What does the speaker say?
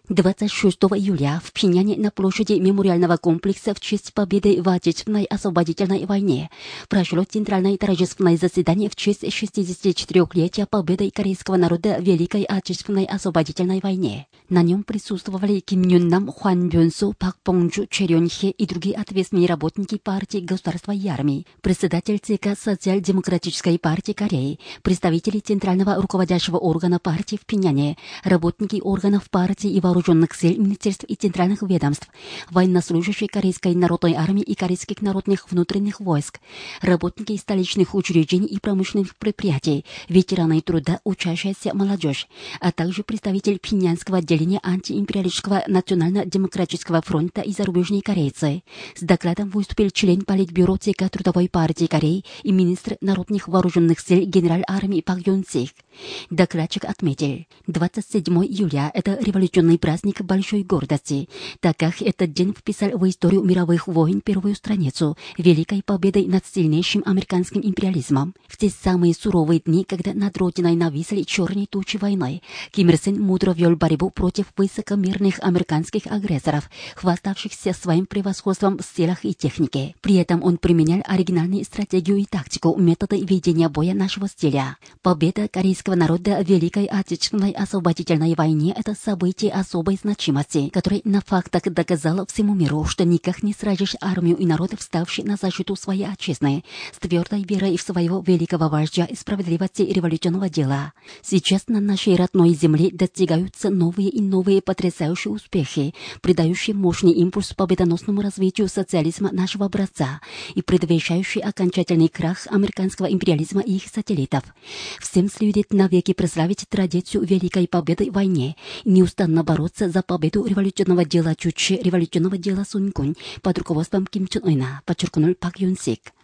26 июля в Пхеньяне на площади мемориального комплекса в честь победы в Отечественной освободительной войне прошло центральное торжественное заседание в честь 64-летия победы корейского народа в Великой Отечественной освободительной войне. На нем присутствовали Ким Юн Нам, Хван Бёнсу, Пак Понджу, Чэ Рён Хе и другие ответственные работники партии государства и армии, председатель ЦК Социал-демократической партии Кореи, представители центрального руководящего органа партии в Пхеньяне, работники органов партии и вооруженных сил, министерств и центральных ведомств, военнослужащие Корейской народной армии и корейских народных внутренних войск, работники столичных учреждений и промышленных предприятий, ветераны труда, учащаяся молодежь, а также представитель Пхеньянского отделения антиимпериалистического национально-демократического фронта и зарубежные корейцы. С докладом выступил член Политбюро ЦК Трудовой партии Кореи и министр народных вооруженных сил генерал армии Пак Юн Сик. Докладчик отметил, 27 июля – это революционный праздник большой гордости, так как этот день вписал в историю мировых войн первую страницу великой победой над сильнейшим американским империализмом. В те самые суровые дни, когда над родиной нависли черные тучи войны, Ким Ир Сен мудро вел борьбу против высокомерных американских агрессоров, хваставшихся своим превосходством в силах и технике. При этом он применял оригинальную стратегию и тактику, методы ведения боя нашего стиля. Победа корейского народа в Великой Отечественной освободительной войне – это событие особой значимости, которое на фактах доказало всему миру, что никак не сразишь армию и народ, вставший на защиту своей отчизны, с твердой верой в своего великого вождя и справедливости революционного дела. Сейчас на нашей родной земле достигаются новые и новые потрясающие успехи, придающие мощный импульс победоносному развитию социализма нашего образца и предвещающие окончательный крах американского империализма и их сателлитов. Всем следует навеки прославить традицию Великой Победы в войне и неустанно бороться за победу революционного дела Чучхе, революционного дела Сунь Кунь под руководством Ким Чен Ына, подчеркнул Пак Юн Сик.